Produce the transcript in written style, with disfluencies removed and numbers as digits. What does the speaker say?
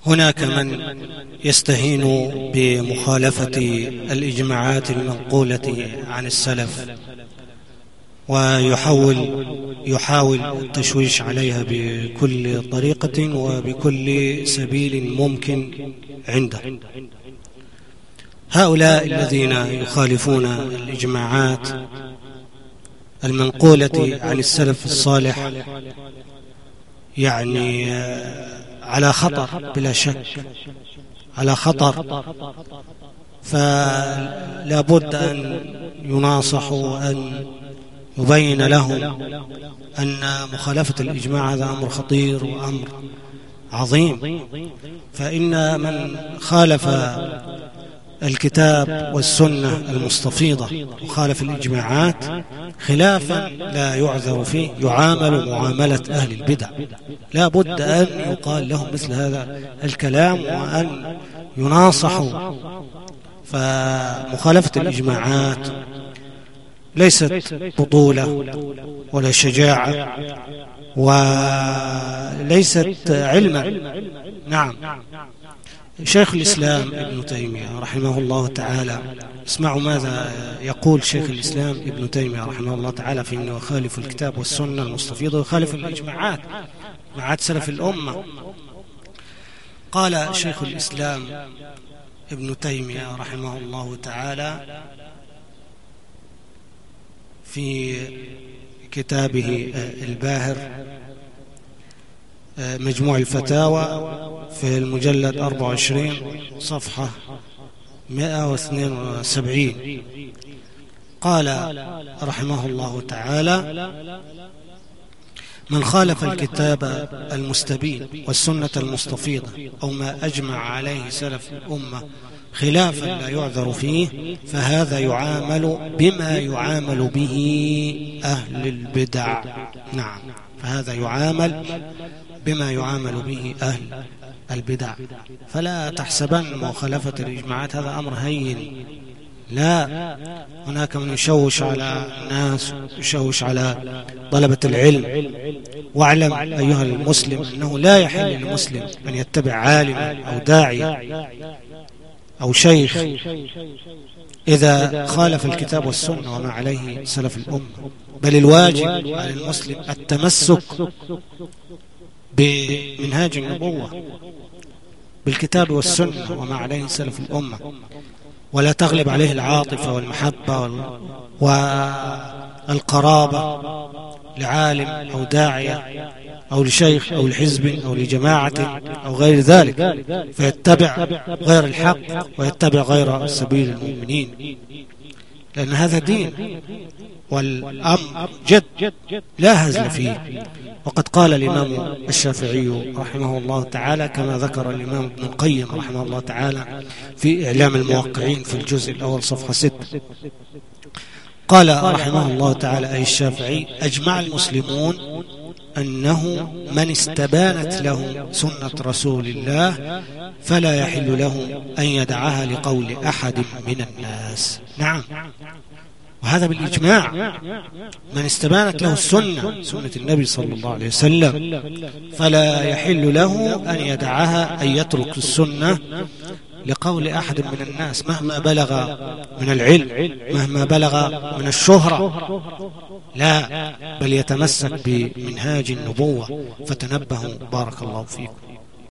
هناك من يستهين بمخالفة الإجماعات المنقولة عن السلف ويحاول التشويش عليها بكل طريقة وبكل سبيل ممكن عنده. هؤلاء الذين يخالفون الإجماعات المنقولة عن السلف الصالح يعني على خطر بلا شك، على خطر، فلا بد أن يناصحوا وأن يبين لهم أن مخالفة الإجماع هذا أمر خطير وأمر عظيم. فإن من خالف الكتاب والسنة المستفيضة وخالف الإجماعات خلافا لا يعذر فيه يعامل معاملة أهل البدع. لا بد أن يقال لهم مثل هذا الكلام وأن يناصحوا. فمخالفة الإجماعات ليست بطولة ولا شجاعة وليست علما. نعم، شيخ الإسلام ابن تيمية رحمه الله تعالى، اسمعوا ماذا يقول شيخ الإسلام ابن تيمية رحمه الله تعالى في أنه يخالف الكتاب والسنة المستفيضة ويخالف الإجماعات مع سلف الأمة. قال شيخ الإسلام ابن تيمية رحمه الله تعالى في كتابه الباهر مجموع الفتاوى في المجلد 24 صفحة 172، قال رحمه الله تعالى: من خالف الكتاب المستبين والسنة المستفيضة أو ما أجمع عليه سلف الأمة خلافا لا يعذر فيه فهذا يعامل بما يعامل به أهل البدع. نعم، فهذا يعامل بما يعامل به أهل البدع. فلا تحسبن مخالفة الإجماعات هذا أمر هين، لا، هناك من يشوش على الناس، يشوش على طلبة العلم. واعلم أيها المسلم أنه لا يحل للمسلم أن يتبع عالم أو داعية أو شيخ إذا خالف الكتاب والسنة وما عليه سلف الأمة، بل الواجب على المسلم التمسك بمنهاج النبوة بالكتاب والسنة وما عليه سلف الأمة، ولا تغلب عليه العاطفة والمحبة والقرابة لعالم أو داعية أو لشيخ أو لحزب أو لجماعة أو غير ذلك، فيتبع غير الحق ويتبع غير سبيل المؤمنين، لأن هذا دين والأمر جد لا هزل فيه. وقد قال الإمام الشافعي رحمه الله تعالى كما ذكر الإمام ابن القيم رحمه الله تعالى في إعلام الموقعين في الجزء الأول صفحة 6، قال رحمه الله تعالى أي الشافعي: أجمع المسلمون أنه من استبانت له سنة رسول الله فلا يحل له أن يدعها لقول أحد من الناس. نعم، وهذا بالإجماع، من استبانت له السنة، سنة النبي صلى الله عليه وسلم، فلا يحل له أن يدعها، أن يترك السنة لقول أحد من الناس مهما بلغ من العلم، مهما بلغ من الشهرة، لا، بل يتمسك بمنهاج النبوة. فتنبهوا، بارك الله فيكم.